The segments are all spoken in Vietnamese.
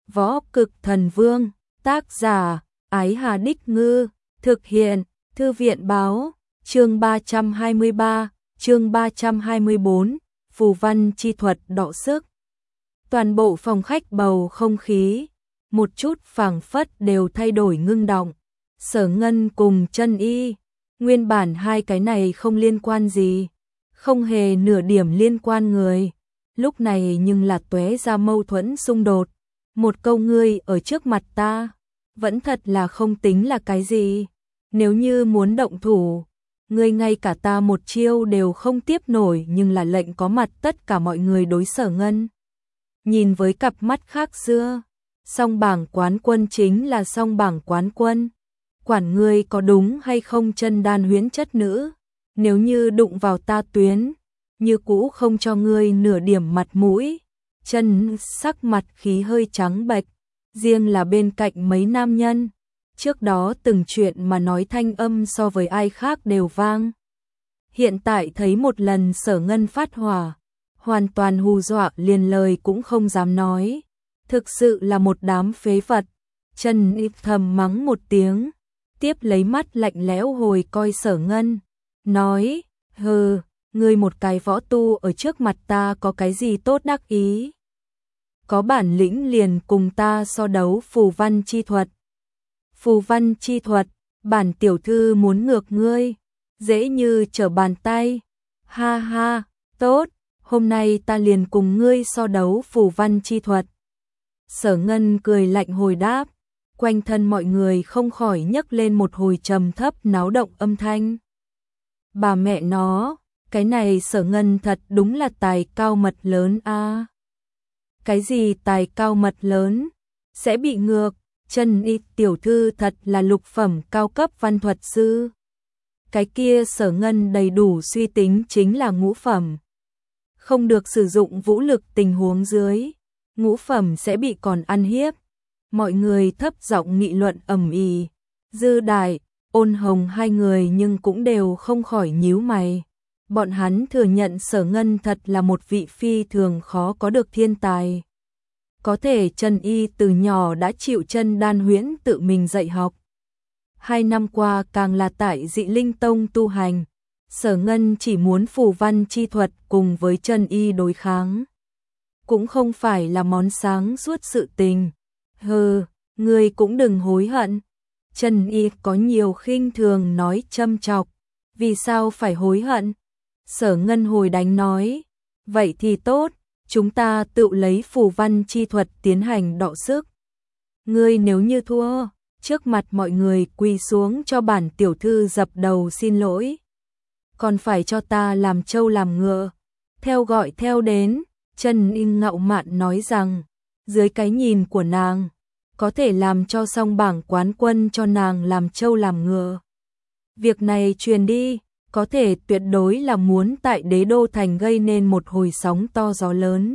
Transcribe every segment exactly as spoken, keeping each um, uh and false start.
Võ Cực Thần Vương, tác giả, Ái Hà Đích Ngư, thực hiện, Thư viện Báo, chương ba trăm hai mươi ba, chương ba trăm hai mươi bốn, phù văn chi thuật đọ sức. Toàn bộ phòng khách bầu không khí, một chút phảng phất đều thay đổi ngưng động. Sở Ngân cùng Chân Y, nguyên bản hai cái này không liên quan gì, không hề nửa điểm liên quan người, lúc này nhưng là tóe ra mâu thuẫn xung đột. Một câu ngươi ở trước mặt ta, vẫn thật là không tính là cái gì. Nếu như muốn động thủ, ngươi ngay cả ta một chiêu đều không tiếp nổi, nhưng là lệnh có mặt tất cả mọi người đối Sở Ngân. Nhìn với cặp mắt khác xưa, song bảng quán quân chính là song bảng quán quân. Quản ngươi có đúng hay không chân đan huyễn chất nữ, nếu như đụng vào ta tuyến, như cũ không cho ngươi nửa điểm mặt mũi. Chân sắc mặt khí hơi trắng bệch, riêng là bên cạnh mấy nam nhân, trước đó từng chuyện mà nói thanh âm so với ai khác đều vang. Hiện tại thấy một lần Sở Ngân phát hỏa, hoàn toàn hù dọa liền lời cũng không dám nói, thực sự là một đám phế vật. Chân Y thầm mắng một tiếng, tiếp lấy mắt lạnh lẽo hồi coi Sở Ngân, nói, hừ, ngươi một cái võ tu ở trước mặt ta có cái gì tốt đắc ý. Có bản lĩnh liền cùng ta so đấu phù văn chi thuật. Phù văn chi thuật, bản tiểu thư muốn ngược ngươi, dễ như trở bàn tay. Ha ha, tốt, hôm nay ta liền cùng ngươi so đấu phù văn chi thuật. Sở Ngân cười lạnh hồi đáp, quanh thân mọi người không khỏi nhấc lên một hồi trầm thấp náo động âm thanh. Bà mẹ nó, cái này Sở Ngân thật đúng là tài cao mật lớn a. À. Cái gì tài cao mật lớn, sẽ bị ngược, Chân Y tiểu thư thật là lục phẩm cao cấp văn thuật sư. Cái kia Sở Ngân đầy đủ suy tính chính là ngũ phẩm. Không được sử dụng vũ lực tình huống dưới, ngũ phẩm sẽ bị còn ăn hiếp. Mọi người thấp giọng nghị luận ầm ĩ. Dư Đại, Ôn Hồng hai người nhưng cũng đều không khỏi nhíu mày. Bọn hắn thừa nhận Sở Ngân thật là một vị phi thường khó có được thiên tài. Có thể Chân Y từ nhỏ đã chịu chân đan huyễn tự mình dạy học. Hai năm qua càng là tại Dị Linh Tông tu hành. Sở Ngân chỉ muốn phù văn chi thuật cùng với Chân Y đối kháng, cũng không phải là món sáng suốt sự tình. Hừ, ngươi cũng đừng hối hận. Chân Y có nhiều khinh thường nói châm chọc, vì sao phải hối hận? Sở Ngân hồi đánh nói, vậy thì tốt, chúng ta tự lấy phù văn chi thuật tiến hành đọ sức. Ngươi nếu như thua, trước mặt mọi người quỳ xuống cho bản tiểu thư dập đầu xin lỗi. Còn phải cho ta làm trâu làm ngựa. Theo gọi theo đến, Chân Y ngạo mạn nói rằng, dưới cái nhìn của nàng, có thể làm cho song bảng quán quân cho nàng làm trâu làm ngựa. Việc này truyền đi, có thể tuyệt đối là muốn tại Đế Đô Thành gây nên một hồi sóng to gió lớn.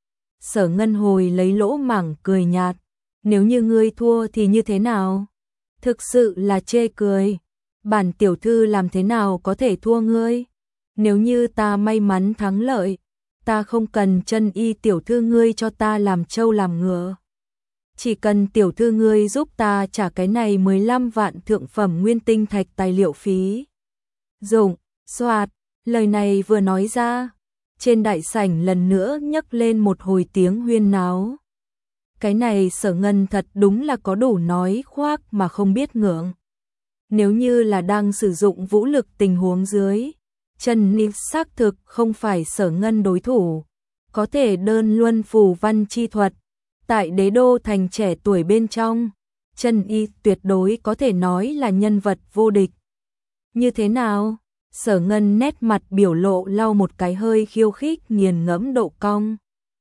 Sở Ngân hồi lấy lỗ mảng cười nhạt, nếu như ngươi thua thì như thế nào? Thực sự là chê cười, bản tiểu thư làm thế nào có thể thua ngươi? Nếu như ta may mắn thắng lợi, ta không cần Chân Y tiểu thư ngươi cho ta làm trâu làm ngựa. Chỉ cần tiểu thư ngươi giúp ta trả cái này mười lăm vạn thượng phẩm nguyên tinh thạch tài liệu phí. Dụng, soạt, lời này vừa nói ra, trên đại sảnh lần nữa nhấc lên một hồi tiếng huyên náo. Cái này Sở Ngân thật đúng là có đủ nói khoác mà không biết ngượng. Nếu như là đang sử dụng vũ lực tình huống dưới, Chân Y xác thực không phải Sở Ngân đối thủ, có thể đơn luân phù văn chi thuật. Tại Đế Đô Thành trẻ tuổi bên trong, Chân Y tuyệt đối có thể nói là nhân vật vô địch. Như thế nào? Sở Ngân nét mặt biểu lộ lau một cái hơi khiêu khích nghiền ngẫm độ cong.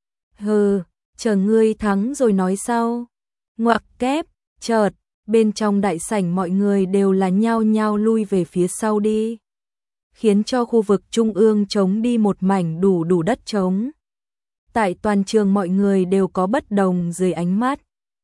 Hừ, chờ ngươi thắng rồi nói sau. Ngoặc kép, chợt, bên trong đại sảnh mọi người đều là nhao nhao lui về phía sau đi, khiến cho khu vực trung ương trống đi một mảnh đủ đủ đất trống. Tại toàn trường mọi người đều có bất đồng dưới ánh mắt.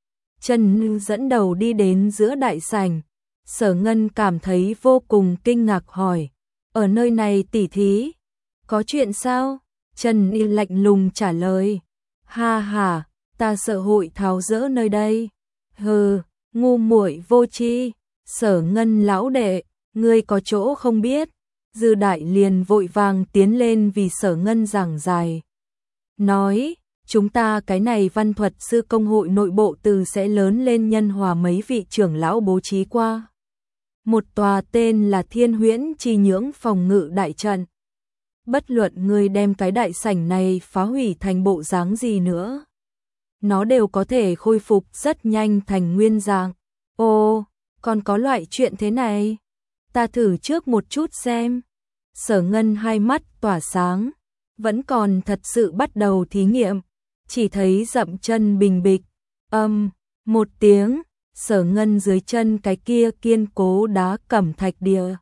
Chân Y dẫn đầu đi đến giữa đại sảnh. Sở Ngân cảm thấy vô cùng kinh ngạc hỏi, ở nơi này tỉ thí, có chuyện sao? Chân Y lạnh lùng trả lời, ha ha, ta sợ hội tháo dỡ nơi đây. Hừ, ngu muội vô tri, Sở Ngân lão đệ, ngươi có chỗ không biết. Dư Đại liền vội vàng tiến lên vì Sở Ngân giảng giải. Nói, chúng ta cái này văn thuật sư công hội nội bộ từ sẽ lớn lên nhân hòa mấy vị trưởng lão bố trí qua. Một tòa tên là Thiên Huyễn Chi Nhưỡng phòng ngự đại trận. Bất luận ngươi đem cái đại sảnh này phá hủy thành bộ dáng gì nữa, nó đều có thể khôi phục rất nhanh thành nguyên dạng. Ồ, còn có loại chuyện thế này? Ta thử trước một chút xem. Sở Ngân hai mắt tỏa sáng, vẫn còn thật sự bắt đầu thí nghiệm, chỉ thấy dậm chân bình bịch, âm, um, một tiếng, Sở Ngân dưới chân cái kia kiên cố đá cẩm thạch địa.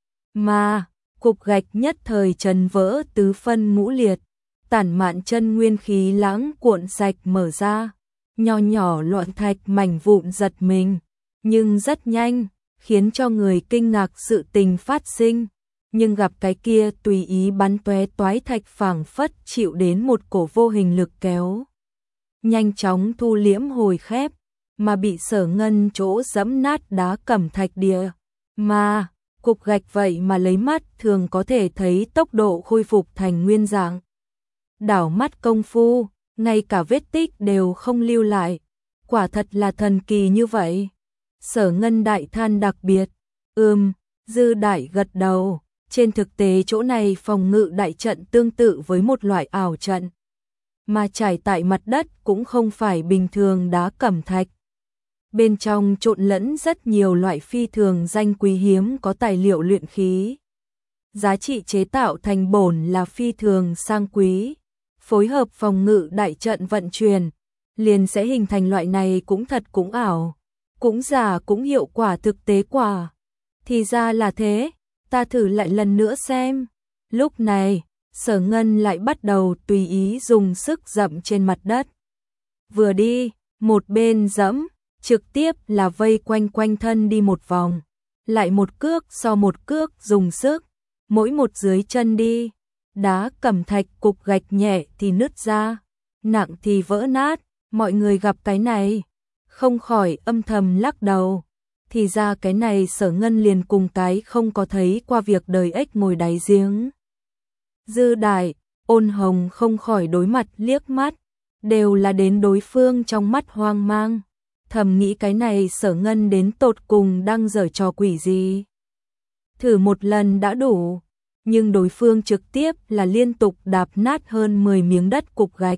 Mà, cục gạch nhất thời trần vỡ tứ phân ngũ liệt, tản mạn chân nguyên khí lãng cuộn sạch mở ra, nho nhỏ loạn thạch mảnh vụn giật mình, nhưng rất nhanh, khiến cho người kinh ngạc sự tình phát sinh. Nhưng gặp cái kia tùy ý bắn tóe toái thạch phảng phất chịu đến một cổ vô hình lực kéo. Nhanh chóng thu liễm hồi khép, mà bị Sở Ngân chỗ dẫm nát đá cẩm thạch địa. Mà, cục gạch vậy mà lấy mắt thường có thể thấy tốc độ khôi phục thành nguyên dạng. Đảo mắt công phu, ngay cả vết tích đều không lưu lại. Quả thật là thần kỳ như vậy. Sở Ngân đại than đặc biệt. Ừm, Dư Đại gật đầu. Trên thực tế chỗ này phòng ngự đại trận tương tự với một loại ảo trận, mà trải tại mặt đất cũng không phải bình thường đá cẩm thạch. Bên trong trộn lẫn rất nhiều loại phi thường danh quý hiếm có tài liệu luyện khí. Giá trị chế tạo thành bổn là phi thường sang quý. Phối hợp phòng ngự đại trận vận chuyển, liền sẽ hình thành loại này cũng thật cũng ảo, cũng giả cũng hiệu quả thực tế quả. Thì ra là thế. Ta thử lại lần nữa xem. Lúc này, Sở Ngân lại bắt đầu tùy ý dùng sức dẫm trên mặt đất. Vừa đi, một bên dẫm, trực tiếp là vây quanh quanh thân đi một vòng. Lại một cước so một cước dùng sức, mỗi một dưới chân đi. Đá cẩm thạch cục gạch nhẹ thì nứt ra, nặng thì vỡ nát. Mọi người gặp cái này, không khỏi âm thầm lắc đầu. Thì ra cái này Sở Ngân liền cùng cái không có thấy qua việc đời ếch ngồi đáy giếng. Dư Đại, Ôn Hồng không khỏi đối mặt liếc mắt, đều là đến đối phương trong mắt hoang mang, thầm nghĩ cái này Sở Ngân đến tột cùng đang giở trò quỷ gì. Thử một lần đã đủ, nhưng đối phương trực tiếp là liên tục đạp nát hơn mười miếng đất cục gạch.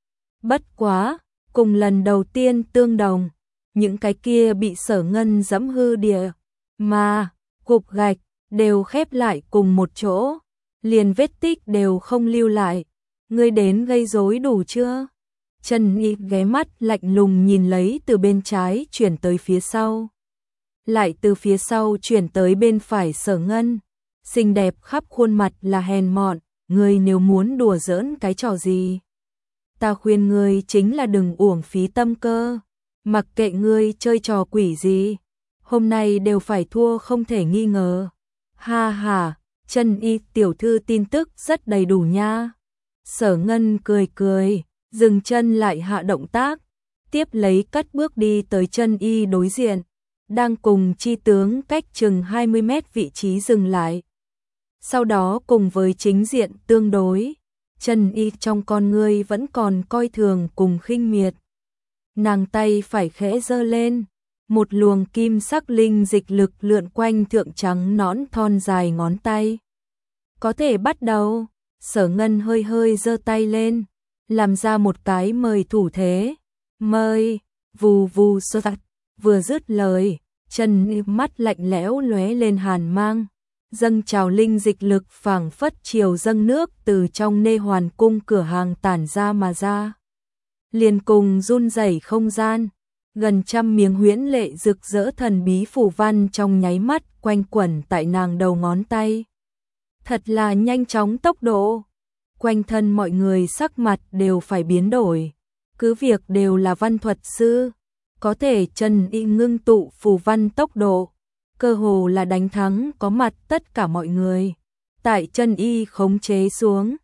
Bất quá, cùng lần đầu tiên tương đồng. Những cái kia bị Sở Ngân dẫm hư địa, mà, cục gạch, đều khép lại cùng một chỗ, liền vết tích đều không lưu lại. Ngươi đến gây rối đủ chưa? Trần Nghị ghé mắt lạnh lùng nhìn lấy từ bên trái chuyển tới phía sau. Lại từ phía sau chuyển tới bên phải Sở Ngân. Xinh đẹp khắp khuôn mặt là hèn mọn, ngươi nếu muốn đùa giỡn cái trò gì. Ta khuyên ngươi chính là đừng uổng phí tâm cơ. Mặc kệ ngươi chơi trò quỷ gì, hôm nay đều phải thua không thể nghi ngờ. Ha ha, Trần Y tiểu thư tin tức rất đầy đủ nha. Sở Ngân cười cười, dừng chân lại hạ động tác, tiếp lấy cất bước đi tới Trần Y đối diện, đang cùng chi tướng cách chừng hai mươi mét vị trí dừng lại. Sau đó cùng với chính diện tương đối, Trần Y trong con ngươi vẫn còn coi thường cùng khinh miệt. Nàng tay phải khẽ giơ lên, một luồng kim sắc linh dịch lực lượn quanh thượng trắng nõn thon dài ngón tay. Có thể bắt đầu. Sở Ngân hơi hơi giơ tay lên, làm ra một cái mời thủ thế. Mời, vù vù sơ tạt. Vừa dứt lời, chân mắt lạnh lẽo lóe lên hàn mang, dâng trào linh dịch lực phảng phất chiều dâng nước từ trong nê hoàn cung cửa hàng tản ra mà ra. Liền cùng run rẩy không gian, gần trăm miếng huyễn lệ rực rỡ thần bí phù văn trong nháy mắt quanh quẩn tại nàng đầu ngón tay. Thật là nhanh chóng tốc độ, quanh thân mọi người sắc mặt đều phải biến đổi, cứ việc đều là văn thuật sư, có thể Trần Y ngưng tụ phù văn tốc độ, cơ hồ là đánh thắng có mặt tất cả mọi người. Tại Trần Y khống chế xuống,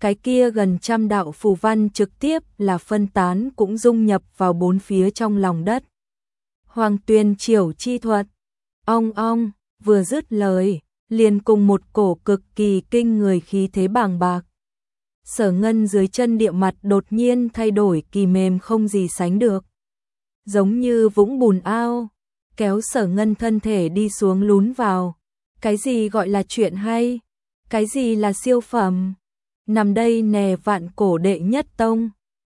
cái kia gần trăm đạo phù văn trực tiếp là phân tán cũng dung nhập vào bốn phía trong lòng đất. Hoàng Tuyền Triểu chi thuật. Ong ong, vừa dứt lời, liền cùng một cổ cực kỳ kinh người khí thế bàng bạc. Sở Ngân dưới chân địa mặt đột nhiên thay đổi kỳ mềm không gì sánh được. Giống như vũng bùn ao, kéo Sở Ngân thân thể đi xuống lún vào. Cái gì gọi là chuyện hay? Cái gì là siêu phẩm? Nằm đây nè vạn cổ đệ nhất tông.